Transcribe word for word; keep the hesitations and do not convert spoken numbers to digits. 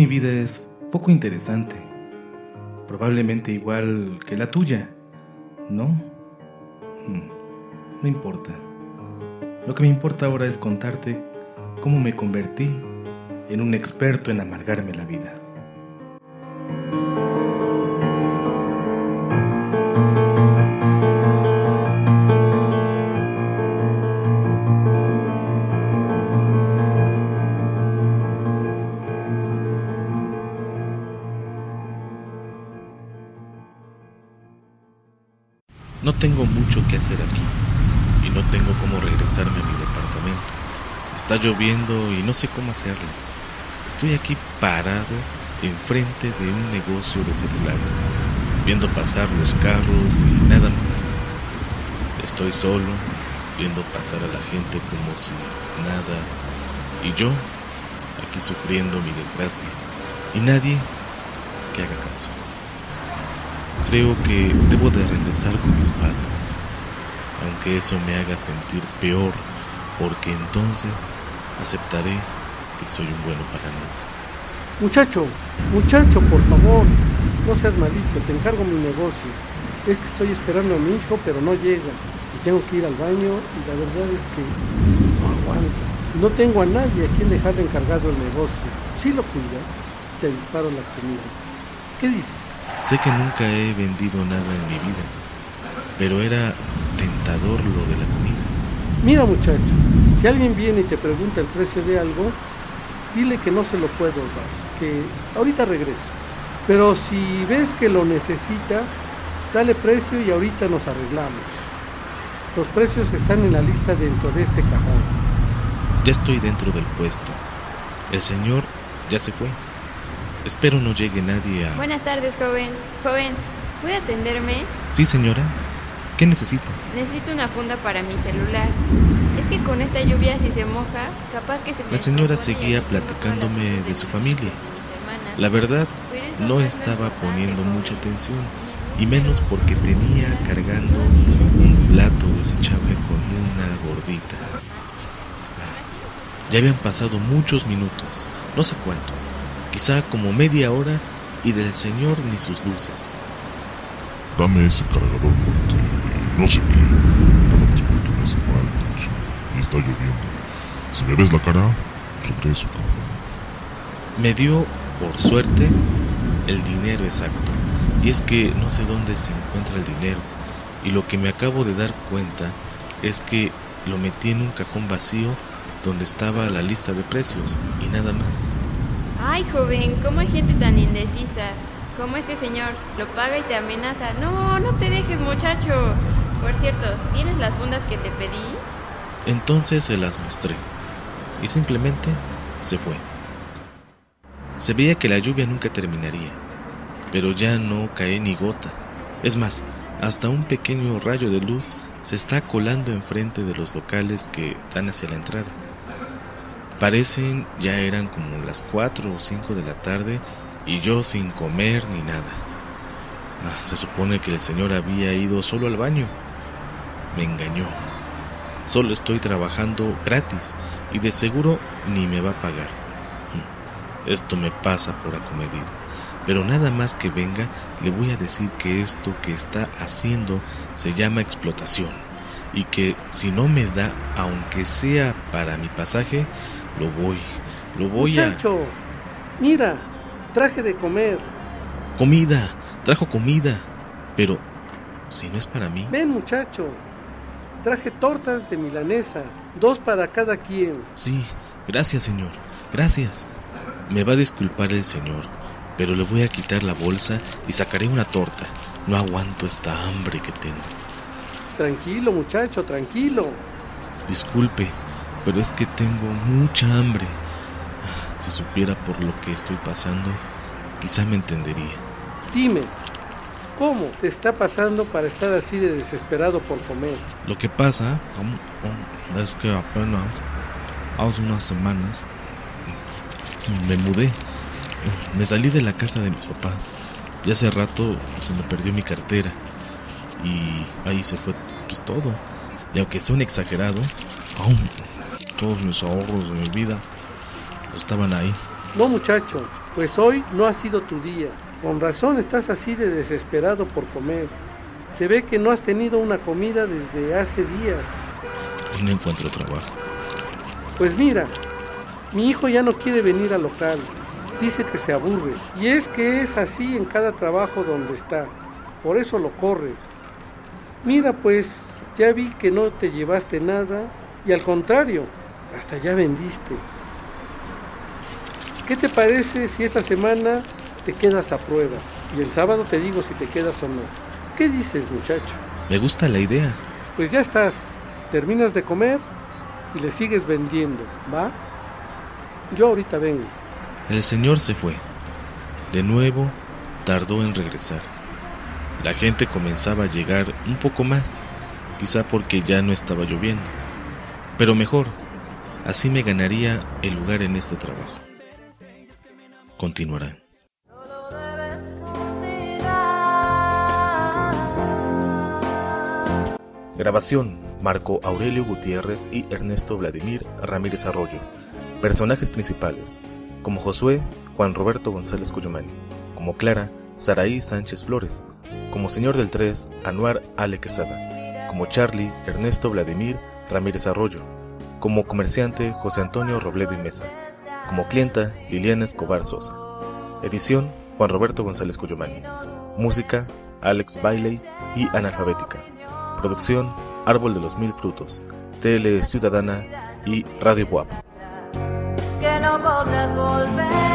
vida es poco interesante, probablemente igual que la tuya, ¿no? No importa. Lo que me importa ahora es contarte cómo me convertí en un experto en amargarme la vida. No tengo mucho que hacer aquí y no tengo cómo regresarme a mi departamento. Está lloviendo y no sé cómo hacerlo. Estoy aquí parado enfrente de un negocio de celulares, viendo pasar los carros y nada más. Estoy solo, viendo pasar a la gente como si nada, y yo aquí sufriendo mi desgracia y nadie que haga caso. Creo que debo de regresar con mis padres, aunque eso me haga sentir peor, porque entonces aceptaré que soy un bueno para nada. Muchacho, muchacho, por favor, no seas malito, te encargo mi negocio. Es que estoy esperando a mi hijo, pero no llega, y tengo que ir al baño, y la verdad es que no aguanto. No tengo a nadie a quien dejarle encargado el negocio. Si lo cuidas, te disparo la comida. ¿Qué dices? Sé que nunca he vendido nada en mi vida, pero era tentador lo de la comida. Mira, muchacho, si alguien viene y te pregunta el precio de algo, dile que no se lo puedo dar, que ahorita regreso. Pero si ves que lo necesita, dale precio y ahorita nos arreglamos. Los precios están en la lista dentro de este cajón. Ya estoy dentro del puesto. El señor ya se fue. Espero no llegue nadie a... Buenas tardes, joven. Joven, ¿puede atenderme? Sí, señora. ¿Qué necesita? Necesito una funda para mi celular. Es que con esta lluvia, si se moja, capaz que se me... La señora seguía platicándome de su familia. La verdad, no estaba poniendo mucha atención, y menos porque tenía cargando un plato desechable con una gordita. Ya habían pasado muchos minutos, no sé cuántos, quizá como media hora, y del señor ni sus luces. Dame ese cargador porque no sé qué. Nada más porque me hace mal y está lloviendo. Si me ves la cara, regreso, cabrón. Me dio, por suerte, el dinero exacto. Y es que no sé dónde se encuentra el dinero. Y lo que me acabo de dar cuenta es que lo metí en un cajón vacío donde estaba la lista de precios y nada más. Ay, joven, ¿cómo hay gente tan indecisa? Como este señor, lo paga y te amenaza. No, no te dejes, muchacho. Por cierto, ¿tienes las fundas que te pedí? Entonces se las mostré y simplemente se fue. Se veía que la lluvia nunca terminaría, pero ya no cae ni gota. Es más, hasta un pequeño rayo de luz se está colando enfrente de los locales que dan hacia la entrada. Parecen ya eran como las cuatro o cinco de la tarde y yo sin comer ni nada. Ah, se supone que el señor había ido solo al baño. Me engañó. Solo estoy trabajando gratis y de seguro ni me va a pagar. Esto me pasa por acomedido. Pero nada más que venga, le voy a decir que esto que está haciendo se llama explotación y que si no me da, aunque sea para mi pasaje, lo voy, lo voy Muchacho, a... Muchacho, mira, traje de comer. Comida, trajo comida, pero si no es para mí... Ven, muchacho, traje tortas de milanesa, dos para cada quien. Sí, gracias, señor, gracias. Me va a disculpar el señor, pero le voy a quitar la bolsa y sacaré una torta. No aguanto esta hambre que tengo. Tranquilo, muchacho, tranquilo. Disculpe, pero es que tengo mucha hambre. Si supiera por lo que estoy pasando, quizá me entendería. Dime, ¿cómo te está pasando para estar así de desesperado por comer? Lo que pasa es que apenas hace unas semanas me mudé. Me salí de la casa de mis papás. Y hace rato se me perdió mi cartera. Y ahí se fue pues todo. Y aunque suene exagerado, todos mis ahorros de mi vida estaban ahí. No, muchacho, Pues hoy no ha sido tu día. Con razón estás así de desesperado por comer. Se ve que no has tenido una comida desde hace días. Y no encuentro trabajo. Pues mira, mi hijo ya no quiere venir al local. Dice que se aburre. Y es que es así en cada trabajo donde está. Por eso lo corre. Mira, pues ya vi que no te llevaste nada. Y al contrario, hasta ya vendiste. ¿Qué te parece si esta semana te quedas a prueba? Y el sábado te digo si te quedas o no. ¿Qué dices, muchacho? Me gusta la idea. Pues ya estás. Terminas de comer y le sigues vendiendo, ¿va? Yo ahorita vengo. El señor se fue. De nuevo, tardó en regresar. La gente comenzaba a llegar un poco más, quizá porque ya no estaba lloviendo. Pero mejor, así me ganaría el lugar en este trabajo. Continuará. Grabación: Marco Aurelio Gutiérrez y Ernesto Vladimir Ramírez Arroyo. Personajes principales: como Josué, Juan Roberto González Cuyumani; como Clara, Saraí Sánchez Flores; como Señor del Tres, Anuar Ale Quesada; como Charlie, Ernesto Vladimir Ramírez Arroyo; como comerciante, José Antonio Robledo y Mesa; como clienta, Liliana Escobar Sosa. Edición: Juan Roberto González Cuyumani. Música: Alex Bailey y Analfabética. Producción: Árbol de los Mil Frutos, Tele Ciudadana y Radio Buap. Que no podrás volver.